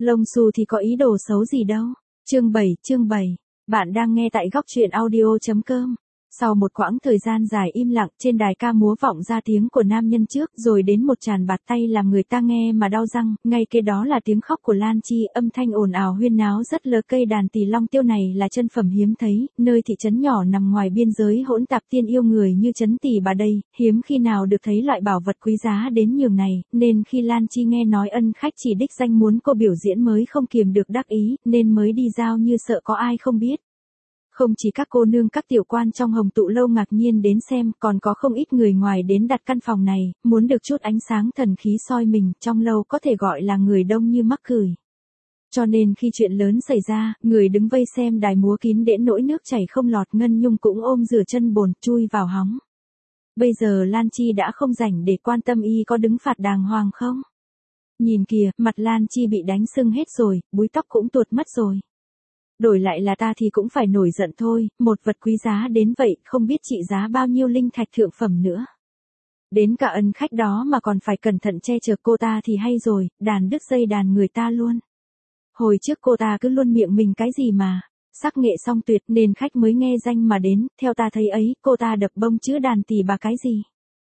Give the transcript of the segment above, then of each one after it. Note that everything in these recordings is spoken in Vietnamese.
Lông xù thì có ý đồ xấu gì đâu. Chương 7, bạn đang nghe tại góc truyện audio.com. Sau một quãng thời gian dài im lặng, trên đài ca múa vọng ra tiếng của nam nhân trước, rồi đến một tràn bạt tay làm người ta nghe mà đau răng, ngay kế đó là tiếng khóc của Lan Chi, âm thanh ồn ào huyên náo rất lơ. Cây đàn tỳ long tiêu này là chân phẩm hiếm thấy, nơi thị trấn nhỏ nằm ngoài biên giới hỗn tạp tiên yêu người như trấn Tỳ Bà đây, hiếm khi nào được thấy loại bảo vật quý giá đến nhường này, nên khi Lan Chi nghe nói ân khách chỉ đích danh muốn cô biểu diễn mới không kiềm được đắc ý, nên mới đi giao như sợ có ai không biết. Không chỉ các cô nương các tiểu quan trong Hồng Tụ lâu ngạc nhiên đến xem, còn có không ít người ngoài đến đặt căn phòng này, muốn được chút ánh sáng thần khí soi mình, trong lâu có thể gọi là người đông như mắc cười. Cho nên khi chuyện lớn xảy ra, người đứng vây xem đài múa kín đến nỗi nước chảy không lọt. Ngân Nhung cũng ôm rửa chân bồn, chui vào hóng. Bây giờ Lan Chi đã không rảnh để quan tâm y có đứng phạt đàng hoàng không. Nhìn kìa, mặt Lan Chi bị đánh sưng hết rồi, búi tóc cũng tuột mất rồi. Đổi lại là ta thì cũng phải nổi giận thôi, một vật quý giá đến vậy không biết trị giá bao nhiêu linh thạch thượng phẩm nữa. Đến cả ân khách đó mà còn phải cẩn thận che chở cô ta thì hay rồi, đàn đứt dây đàn người ta luôn. Hồi trước cô ta cứ luôn miệng mình cái gì mà, sắc nghệ song tuyệt nên khách mới nghe danh mà đến, theo ta thấy ấy, cô ta đập bông chữ đàn Tỳ Bà cái gì.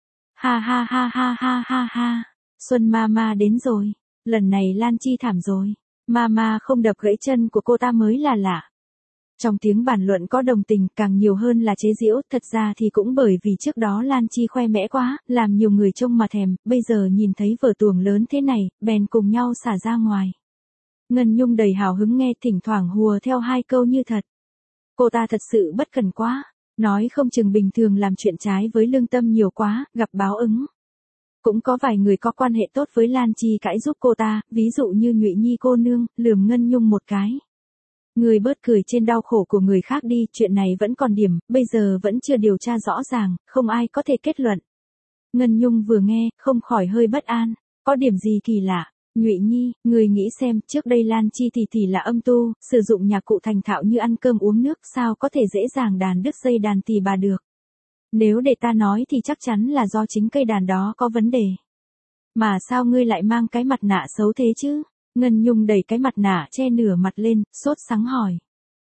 Ha ha ha ha ha ha ha, Xuân Mama đến rồi, lần này Lan Chi thảm rồi. Mama không đập gãy chân của cô ta mới là lạ. Trong tiếng bàn luận có đồng tình, càng nhiều hơn là chế giễu, thật ra thì cũng bởi vì trước đó Lan Chi khoe mẽ quá, làm nhiều người trông mà thèm, bây giờ nhìn thấy vở tuồng lớn thế này, bèn cùng nhau xả ra ngoài. Ngân Nhung đầy hào hứng nghe, thỉnh thoảng hùa theo hai câu như thật. Cô ta thật sự bất cần quá, nói không chừng bình thường làm chuyện trái với lương tâm nhiều quá, gặp báo ứng. Cũng có vài người có quan hệ tốt với Lan Chi cãi giúp cô ta, ví dụ như Nhụy Nhi cô nương, lườm Ngân Nhung một cái. Người bớt cười trên đau khổ của người khác đi, chuyện này vẫn còn điểm, bây giờ vẫn chưa điều tra rõ ràng, không ai có thể kết luận. Ngân Nhung vừa nghe, không khỏi hơi bất an, có điểm gì kỳ lạ. Nhụy Nhi, người nghĩ xem, trước đây Lan Chi thì là âm tu, sử dụng nhạc cụ thành thạo như ăn cơm uống nước, sao có thể dễ dàng đàn đứt dây đàn Tỳ Bà được. Nếu để ta nói thì chắc chắn là do chính cây đàn đó có vấn đề. Mà sao ngươi lại mang cái mặt nạ xấu thế chứ? Ngân Nhung đẩy cái mặt nạ che nửa mặt lên, sốt sắng hỏi.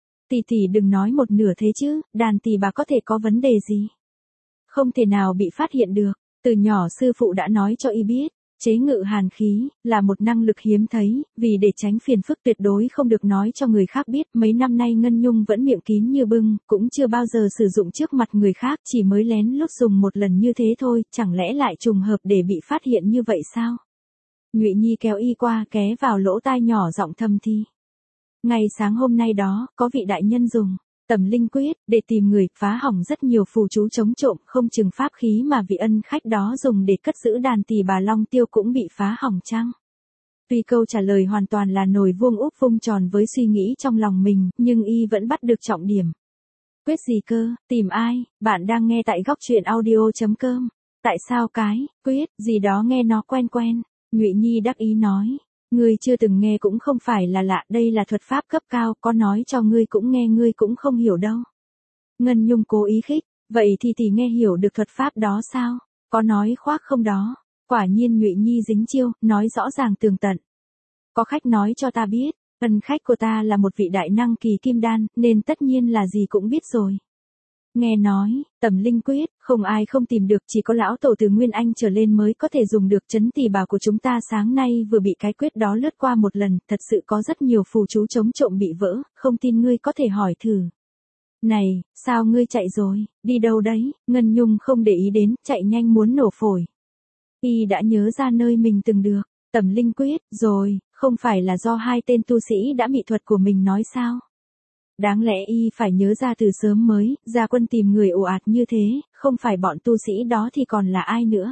Tỷ đừng nói một nửa thế chứ, đàn Tỳ Bà có thể có vấn đề gì? Không thể nào bị phát hiện được, từ nhỏ sư phụ đã nói cho y biết. Chế ngự hàn khí, là một năng lực hiếm thấy, vì để tránh phiền phức tuyệt đối không được nói cho người khác biết. Mấy năm nay Ngân Nhung vẫn miệng kín như bưng, cũng chưa bao giờ sử dụng trước mặt người khác, chỉ mới lén lút dùng một lần như thế thôi, chẳng lẽ lại trùng hợp để bị phát hiện như vậy sao? Nhụy Nhi kéo y qua, ké vào lỗ tai nhỏ giọng thầm thì. Ngày sáng hôm nay đó, có vị đại nhân dùng Tẩm Linh Quyết để tìm người, phá hỏng rất nhiều phù chú chống trộm, không chừng pháp khí mà vị ân khách đó dùng để cất giữ đàn Tỳ Bà Long Tiêu cũng bị phá hỏng chăng? Tuy câu trả lời hoàn toàn là nồi vuông úp vung tròn với suy nghĩ trong lòng mình, nhưng y vẫn bắt được trọng điểm. Quyết gì cơ, tìm ai, bạn đang nghe tại góc truyện audio.com. Tại sao cái, quyết, gì đó nghe nó quen quen, Nhụy Nhi đắc ý nói. Ngươi chưa từng nghe cũng không phải là lạ, đây là thuật pháp cấp cao, có nói cho ngươi cũng nghe ngươi cũng không hiểu đâu. Ngân Nhung cố ý khích, vậy thì nghe hiểu được thuật pháp đó sao? Có nói khoác không đó? Quả nhiên Nhụy Nhi dính chiêu, nói rõ ràng tường tận. Có khách nói cho ta biết, ân khách của ta là một vị đại năng kỳ kim đan, nên tất nhiên là gì cũng biết rồi. Nghe nói, Tẩm Linh Quyết, không ai không tìm được, chỉ có lão tổ từ Nguyên Anh trở lên mới có thể dùng được. Trấn Tỳ Bà của chúng ta sáng nay vừa bị cái quyết đó lướt qua một lần, thật sự có rất nhiều phù chú chống trộm bị vỡ, không tin ngươi có thể hỏi thử. Này, sao ngươi chạy rồi, đi đâu đấy? Ngân Nhung không để ý đến, chạy nhanh muốn nổ phổi. Y đã nhớ ra nơi mình từng được Tẩm Linh Quyết rồi, không phải là do hai tên tu sĩ đã bị thuật của mình nói sao? Đáng lẽ y phải nhớ ra từ sớm mới, ra quân tìm người ồ ạt như thế, không phải bọn tu sĩ đó thì còn là ai nữa.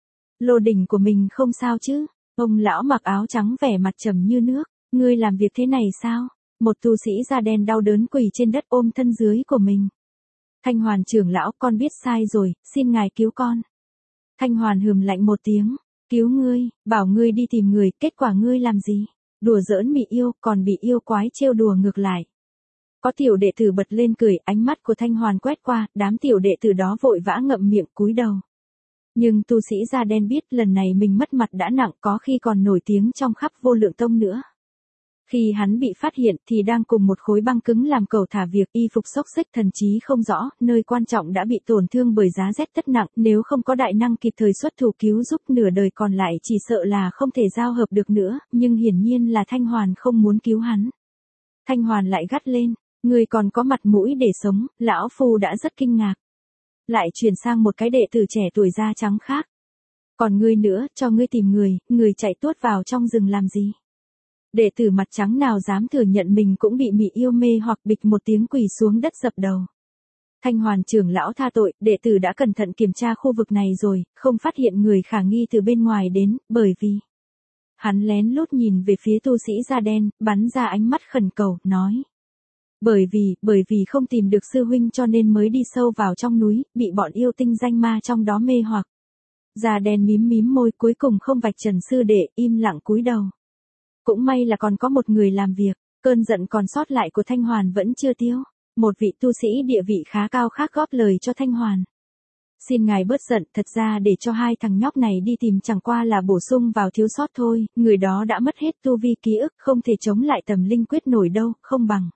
Lô đỉnh của mình không sao chứ? Ông lão mặc áo trắng vẻ mặt trầm như nước, ngươi làm việc thế này sao? Một tu sĩ da đen đau đớn quỳ trên đất ôm thân dưới của mình. Thanh Hoàn trưởng lão, con biết sai rồi, xin ngài cứu con. Thanh Hoàn hừm lạnh một tiếng, cứu ngươi, bảo ngươi đi tìm người, kết quả ngươi làm gì? Đùa giỡn mị yêu, còn bị yêu quái trêu đùa ngược lại. Có tiểu đệ tử bật lên cười, ánh mắt của Thanh Hoàn quét qua, đám tiểu đệ tử đó vội vã ngậm miệng cúi đầu. Nhưng tu sĩ da đen biết lần này mình mất mặt đã nặng, có khi còn nổi tiếng trong khắp Vô Lượng Tông nữa. Khi hắn bị phát hiện thì đang cùng một khối băng cứng làm cẩu thả việc, y phục xốc xếch, thần trí không rõ, nơi quan trọng đã bị tổn thương bởi giá rét tất nặng, nếu không có đại năng kịp thời xuất thủ cứu giúp, nửa đời còn lại chỉ sợ là không thể giao hợp được nữa, nhưng hiển nhiên là Thanh Hoàn không muốn cứu hắn. Thanh Hoàn lại gắt lên, ngươi còn có mặt mũi để sống, lão phu đã rất kinh ngạc. Lại chuyển sang một cái đệ tử trẻ tuổi da trắng khác. Còn ngươi nữa, cho ngươi tìm người chạy tuốt vào trong rừng làm gì? Đệ tử mặt trắng nào dám thừa nhận mình cũng bị mị yêu mê, hoặc bịch một tiếng quỳ xuống đất dập đầu. Thanh Hoàn trưởng lão tha tội, đệ tử đã cẩn thận kiểm tra khu vực này rồi, không phát hiện người khả nghi từ bên ngoài đến, bởi vì... Hắn lén lút nhìn về phía tu sĩ da đen, bắn ra ánh mắt khẩn cầu, nói. Bởi vì không tìm được sư huynh cho nên mới đi sâu vào trong núi, bị bọn yêu tinh danh ma trong đó mê hoặc. Da đen mím môi, cuối cùng không vạch trần sư đệ, im lặng cúi đầu. Cũng may là còn có một người làm việc, cơn giận còn sót lại của Thanh Hoàn vẫn chưa tiêu. Một vị tu sĩ địa vị khá cao khác góp lời cho Thanh Hoàn. Xin ngài bớt giận, thật ra để cho hai thằng nhóc này đi tìm chẳng qua là bổ sung vào thiếu sót thôi, người đó đã mất hết tu vi ký ức, không thể chống lại tầm linh quyết nổi đâu, không bằng.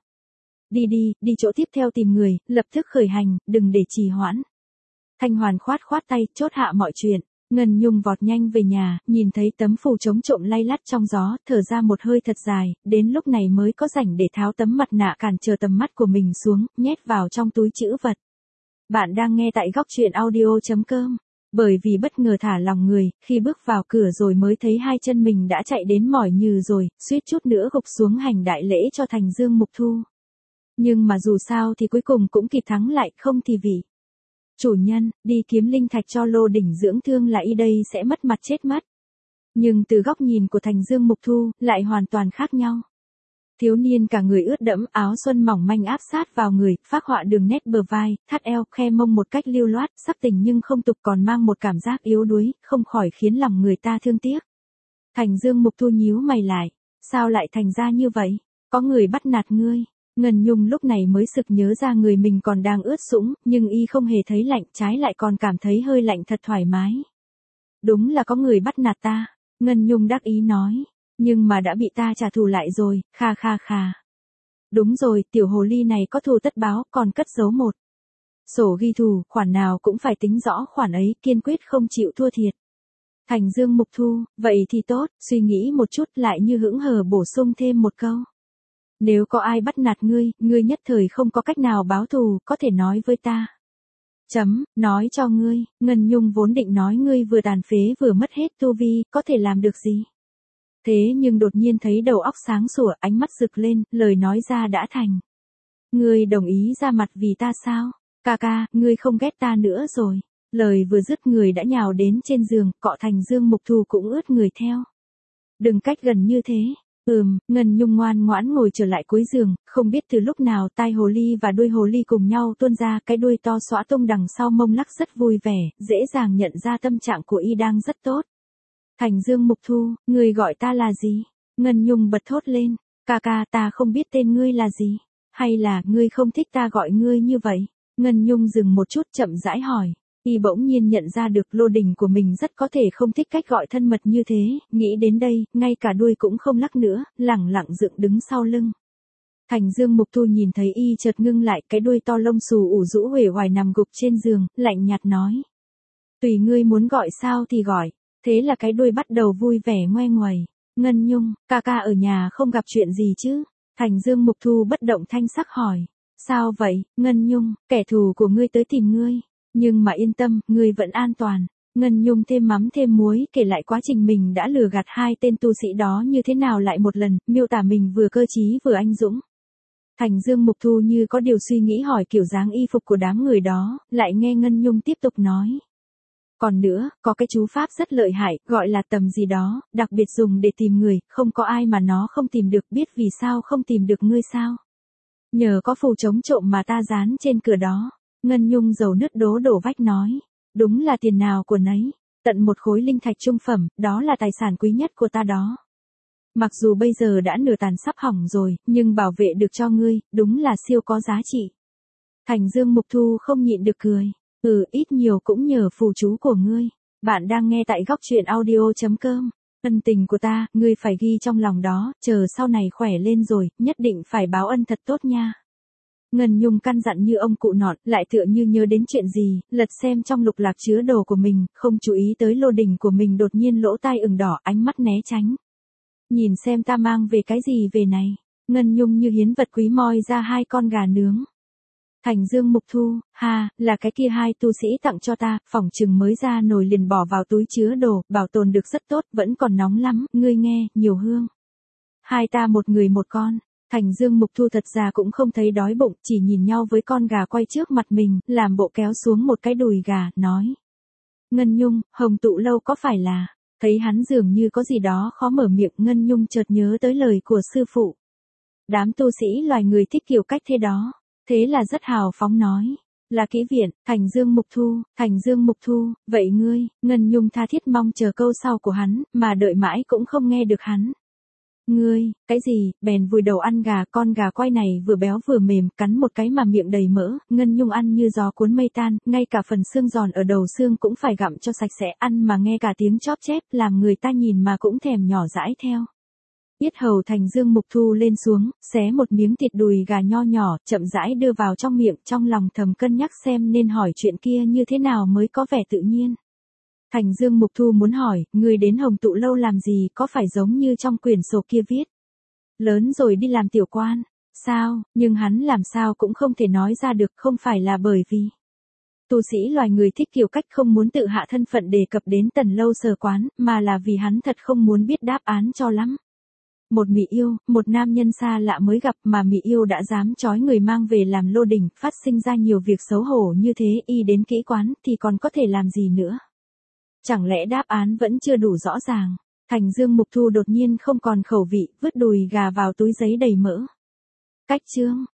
Đi chỗ tiếp theo tìm người, lập tức khởi hành, đừng để trì hoãn. Thanh Hoàn khoát tay, chốt hạ mọi chuyện. Ngân Nhung vọt nhanh về nhà, nhìn thấy tấm phù chống trộm lay lắt trong gió, thở ra một hơi thật dài, đến lúc này mới có rảnh để tháo tấm mặt nạ cản trở tầm mắt của mình xuống, nhét vào trong túi trữ vật. Bạn đang nghe tại góc truyện audio.com. Bởi vì bất ngờ thả lòng người, khi bước vào cửa rồi mới thấy hai chân mình đã chạy đến mỏi nhừ rồi, suýt chút nữa gục xuống hành đại lễ cho Thành Dương Mục Thu. Nhưng mà dù sao thì cuối cùng cũng kịp thắng lại, không thì vì chủ nhân, đi kiếm linh thạch cho Lô Đỉnh dưỡng thương là y đây sẽ mất mặt chết mất. Nhưng từ góc nhìn của Thành Dương Mục Thu, lại hoàn toàn khác nhau. Thiếu niên cả người ướt đẫm, áo xuân mỏng manh áp sát vào người, phác họa đường nét bờ vai, thắt eo, khe mông một cách lưu loát, sắc tình nhưng không tục, còn mang một cảm giác yếu đuối, không khỏi khiến lòng người ta thương tiếc. Thành Dương Mục Thu nhíu mày lại, sao lại thành ra như vậy? Có người bắt nạt ngươi. Ngân Nhung lúc này mới sực nhớ ra người mình còn đang ướt sũng, nhưng y không hề thấy lạnh, trái lại còn cảm thấy hơi lạnh thật thoải mái. Đúng là có người bắt nạt ta, Ngân Nhung đắc ý nói, nhưng mà đã bị ta trả thù lại rồi, kha. Đúng rồi, tiểu hồ ly này có thù tất báo, còn cất giấu một sổ ghi thù, khoản nào cũng phải tính rõ khoản ấy, kiên quyết không chịu thua thiệt. Thành Dương Mục Thu, vậy thì tốt, suy nghĩ một chút lại như hững hờ bổ sung thêm một câu. Nếu có ai bắt nạt ngươi nhất thời không có cách nào báo thù, có thể nói với ta. Nói cho ngươi, Ngân Nhung vốn định nói ngươi vừa tàn phế vừa mất hết tu vi, có thể làm được gì. Thế nhưng đột nhiên thấy đầu óc sáng sủa, ánh mắt rực lên, lời nói ra đã thành. Ngươi đồng ý ra mặt vì ta sao? Ca, ngươi không ghét ta nữa rồi. Lời vừa dứt người đã nhào đến trên giường, cọ Thành Dương Mục Thu cũng ướt người theo. Đừng cách gần như thế. Ngân Nhung ngoan ngoãn ngồi trở lại cuối giường, không biết từ lúc nào tai hồ ly và đuôi hồ ly cùng nhau tuôn ra, cái đuôi to xõa tung đằng sau mông lắc rất vui vẻ, dễ dàng nhận ra tâm trạng của y đang rất tốt. Thành Dương Mục Thu, ngươi gọi ta là gì? Ngân Nhung bật thốt lên, ca, ta không biết tên ngươi là gì, hay là ngươi không thích ta gọi ngươi như vậy? Ngân Nhung dừng một chút chậm rãi hỏi. Y bỗng nhiên nhận ra được Lô Đỉnh của mình rất có thể không thích cách gọi thân mật như thế, nghĩ đến đây, ngay cả đuôi cũng không lắc nữa, lẳng lặng dựng đứng sau lưng. Thành Dương Mục Thu nhìn thấy y chợt ngưng lại, cái đuôi to lông xù ủ rũ uể oải nằm gục trên giường, lạnh nhạt nói. Tùy ngươi muốn gọi sao thì gọi, thế là cái đuôi bắt đầu vui vẻ ngoe nguẩy. Ngân Nhung, ca ở nhà không gặp chuyện gì chứ? Thành Dương Mục Thu bất động thanh sắc hỏi. Sao vậy, Ngân Nhung, kẻ thù của ngươi tới tìm ngươi. Nhưng mà yên tâm, ngươi vẫn an toàn. Ngân Nhung thêm mắm thêm muối kể lại quá trình mình đã lừa gạt hai tên tu sĩ đó như thế nào lại một lần, miêu tả mình vừa cơ trí vừa anh dũng. Thành Dương Mục Thu như có điều suy nghĩ hỏi kiểu dáng y phục của đám người đó, lại nghe Ngân Nhung tiếp tục nói. Còn nữa, có cái chú pháp rất lợi hại, gọi là tầm gì đó, đặc biệt dùng để tìm người, không có ai mà nó không tìm được, biết vì sao không tìm được ngươi sao? Nhờ có phù chống trộm mà ta dán trên cửa đó. Ngân Nhung dầu nứt đổ vách nói. Đúng là tiền nào của nấy. Tận một khối linh thạch trung phẩm, đó là tài sản quý nhất của ta đó. Mặc dù bây giờ đã nửa tàn sắp hỏng rồi, nhưng bảo vệ được cho ngươi, đúng là siêu có giá trị. Thành Dương Mục Thu không nhịn được cười. Ít nhiều cũng nhờ phù chú của ngươi. Bạn đang nghe tại góc truyện audio.com. Ân tình của ta, ngươi phải ghi trong lòng đó, chờ sau này khỏe lên rồi, nhất định phải báo ân thật tốt nha. Ngân Nhung căn dặn như ông cụ nọn, lại tựa như nhớ đến chuyện gì, lật xem trong lục lạc chứa đồ của mình, không chú ý tới lô đình của mình đột nhiên lỗ tai ửng đỏ, ánh mắt né tránh. Nhìn xem ta mang về cái gì về này. Ngân Nhung như hiến vật quý moi ra 2 con gà nướng. Thành Dương Mục Thu, ha, là cái kia 2 tu sĩ tặng cho ta, phỏng chừng mới ra nồi liền bỏ vào túi chứa đồ, bảo tồn được rất tốt, vẫn còn nóng lắm, ngươi nghe, nhiều hương. 2 ta một người một con. Thành Dương Mục Thu thật ra cũng không thấy đói bụng, chỉ nhìn nhau với con gà quay trước mặt mình, làm bộ kéo xuống một cái đùi gà, nói. Ngân Nhung, Hồng Tụ Lâu có phải là, thấy hắn dường như có gì đó khó mở miệng, Ngân Nhung chợt nhớ tới lời của sư phụ. Đám tu sĩ loài người thích kiểu cách thế đó, thế là rất hào phóng nói. Là kỹ viện, Thành Dương Mục Thu, vậy ngươi, Ngân Nhung tha thiết mong chờ câu sau của hắn, mà đợi mãi cũng không nghe được hắn. Ngươi, cái gì, bèn vùi đầu ăn gà, con gà quay này vừa béo vừa mềm, cắn một cái mà miệng đầy mỡ, Ngân Nhung ăn như gió cuốn mây tan, ngay cả phần xương giòn ở đầu xương cũng phải gặm cho sạch sẽ, ăn mà nghe cả tiếng chóp chép, làm người ta nhìn mà cũng thèm nhỏ dãi theo. Yết hầu Thành Dương Mục Thu lên xuống, xé một miếng thịt đùi gà nho nhỏ, chậm rãi đưa vào trong miệng, trong lòng thầm cân nhắc xem nên hỏi chuyện kia như thế nào mới có vẻ tự nhiên. Thành Dương Mục Thu muốn hỏi, người đến Hồng Tụ Lâu làm gì, có phải giống như trong quyển sổ kia viết. Lớn rồi đi làm tiểu quan, sao, nhưng hắn làm sao cũng không thể nói ra được, không phải là bởi vì. Tu sĩ loài người thích kiểu cách không muốn tự hạ thân phận đề cập đến Tần Lâu Sở quán, mà là vì hắn thật không muốn biết đáp án cho lắm. Một mỹ yêu, một nam nhân xa lạ mới gặp mà mỹ yêu đã dám trói người mang về làm lô đình, phát sinh ra nhiều việc xấu hổ như thế, y đến kỹ quán thì còn có thể làm gì nữa. Chẳng lẽ đáp án vẫn chưa đủ rõ ràng. Thành Dương Mục Thu đột nhiên không còn khẩu vị, vứt đùi gà vào túi giấy đầy mỡ. Cách chương.